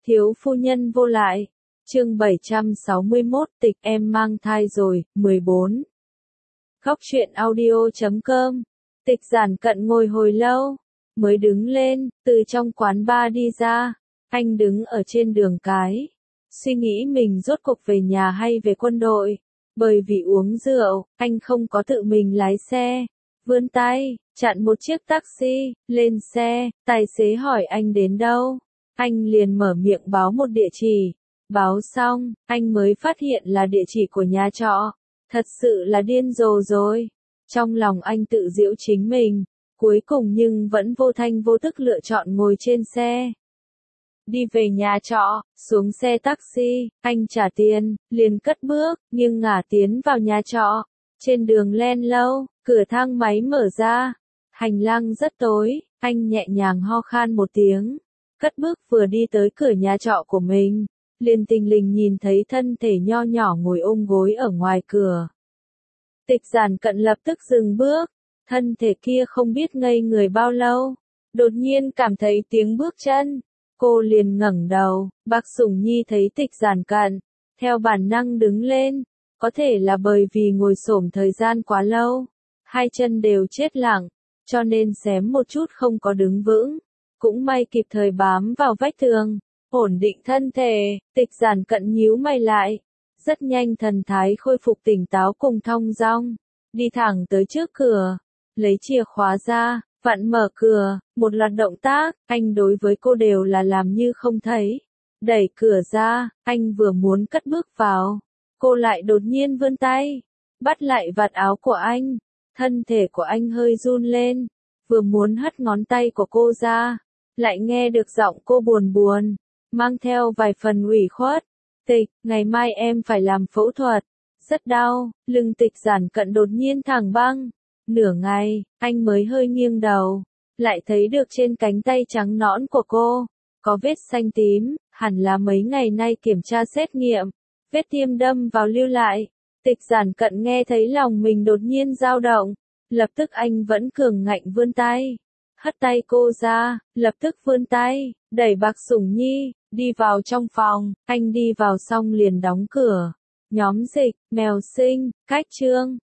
Thiếu phu nhân vô lại. Chương 761, tịch em mang thai rồi, 14. Khóc chuyện audio.com. Tịch Giản Cận ngồi hồi lâu, mới đứng lên, từ trong quán bar đi ra. Anh đứng ở trên đường cái, suy nghĩ mình rốt cuộc về nhà hay về quân đội. Bởi vì uống rượu, anh không có tự mình lái xe. Vươn tay, chặn một chiếc taxi, lên xe, tài xế hỏi anh đến đâu. Anh liền mở miệng báo một địa chỉ. Báo xong, anh mới phát hiện là địa chỉ của nhà trọ. Thật sự là điên rồ rồi. Trong lòng anh tự giễu chính mình, cuối cùng nhưng vẫn vô thanh vô tức lựa chọn ngồi trên xe. Đi về nhà trọ, xuống xe taxi, anh trả tiền, liền cất bước, nhưng ngả tiến vào nhà trọ. Trên đường len lâu, cửa thang máy mở ra. Hành lang rất tối, anh nhẹ nhàng ho khan một tiếng. Cất bước vừa đi tới cửa nhà trọ của mình, liền tình lình nhìn thấy thân thể nho nhỏ ngồi ôm gối ở ngoài cửa. Tịch Giản Cận lập tức dừng bước, thân thể kia không biết ngây người bao lâu, đột nhiên cảm thấy tiếng bước chân, cô liền ngẩng đầu. Bác Sủng Nhi thấy Tịch Giản Cận, theo bản năng đứng lên, có thể là bởi vì ngồi xổm thời gian quá lâu, hai chân đều chết lặng, cho nên xém một chút không có đứng vững, cũng may kịp thời bám vào vách tường, ổn định thân thể. Tịch Giản Cận nhíu mày lại, rất nhanh thần thái khôi phục tỉnh táo cùng thong dong, đi thẳng tới trước cửa, lấy chìa khóa ra, vặn mở cửa. Một loạt động tác, anh đối với cô đều là làm như không thấy. Đẩy cửa ra, anh vừa muốn cất bước vào, cô lại đột nhiên vươn tay, bắt lại vạt áo của anh. Thân thể của anh hơi run lên, vừa muốn hất ngón tay của cô ra, lại nghe được giọng cô buồn buồn, mang theo vài phần ủy khuất. Tịch, ngày mai em phải làm phẫu thuật, rất đau. Lưng Tịch Giản Cận đột nhiên thẳng băng. Nửa ngày, anh mới hơi nghiêng đầu, lại thấy được trên cánh tay trắng nõn của cô, có vết xanh tím, hẳn là mấy ngày nay kiểm tra xét nghiệm, vết tiêm đâm vào lưu lại. Tịch Giản Cận nghe thấy lòng mình đột nhiên dao động, lập tức anh vẫn cường ngạnh vươn tay, hất tay cô ra, lập tức vươn tay, đẩy Bạc Sủng Nhi, đi vào trong phòng. Anh đi vào xong liền đóng cửa. Nhóm Dịch, Mèo Sinh, Cách Trương,